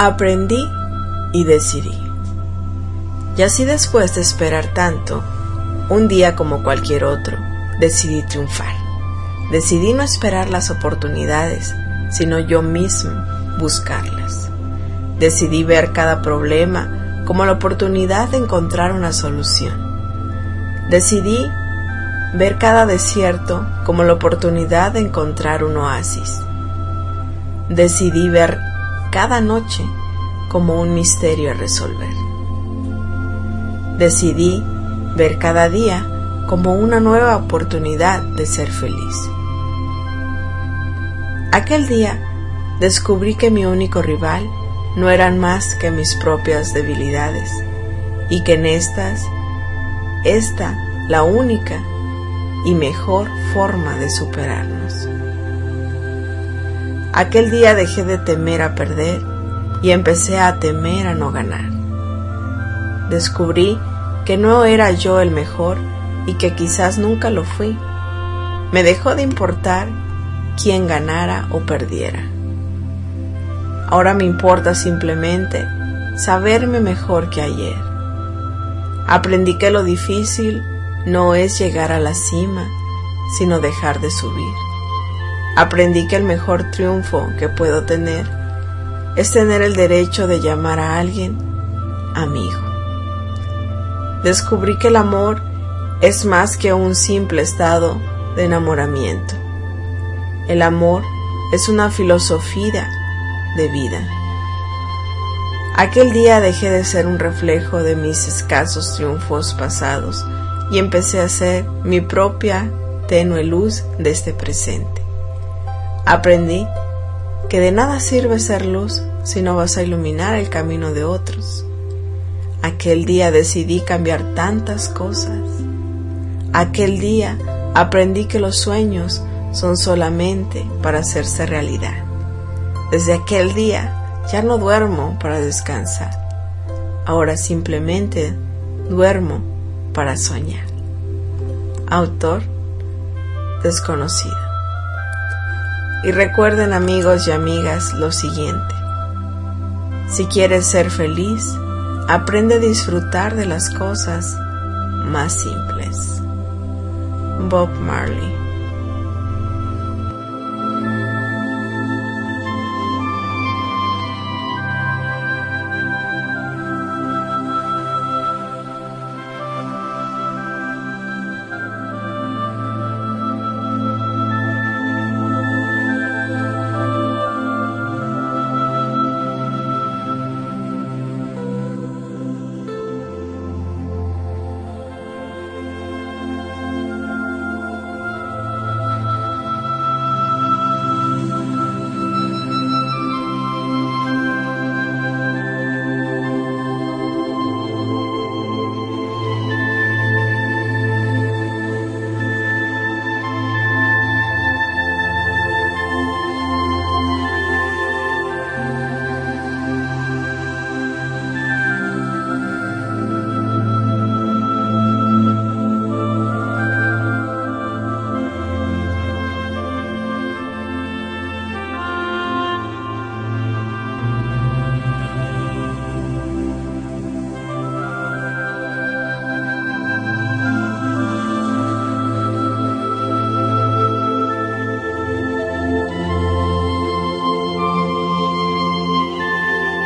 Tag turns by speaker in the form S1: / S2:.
S1: Aprendí y decidí. Y así, después de esperar tanto, un día como cualquier otro, decidí triunfar. Decidí no esperar las oportunidades, sino yo mismo buscarlas. Decidí ver cada problema como la oportunidad de encontrar una solución. Decidí ver cada desierto como la oportunidad de encontrar un oasis. Decidí ver cada noche como un misterio a resolver. Decidí ver cada día como una nueva oportunidad de ser feliz. Aquel día descubrí que mi único rival no eran más que mis propias debilidades y que en esta la única y mejor forma de superarnos. Aquel día dejé de temer a perder y empecé a temer a no ganar. Descubrí que no era yo el mejor y que quizás nunca lo fui. Me dejó de importar quién ganara o perdiera. Ahora me importa simplemente saberme mejor que ayer. Aprendí que lo difícil no es llegar a la cima, sino dejar de subir. Aprendí que el mejor triunfo que puedo tener es tener el derecho de llamar a alguien amigo. Descubrí que el amor es más que un simple estado de enamoramiento. El amor es una filosofía de vida. Aquel día dejé de ser un reflejo de mis escasos triunfos pasados y empecé a ser mi propia tenue luz de este presente. Aprendí que de nada sirve ser luz si no vas a iluminar el camino de otros. Aquel día decidí cambiar tantas cosas. Aquel día aprendí que los sueños son solamente para hacerse realidad. Desde aquel día ya no duermo para descansar. Ahora simplemente duermo para soñar. Autor desconocido. Y recuerden, amigos y amigas, lo siguiente: si quieres ser feliz, aprende a disfrutar de las cosas más simples. Bob Marley.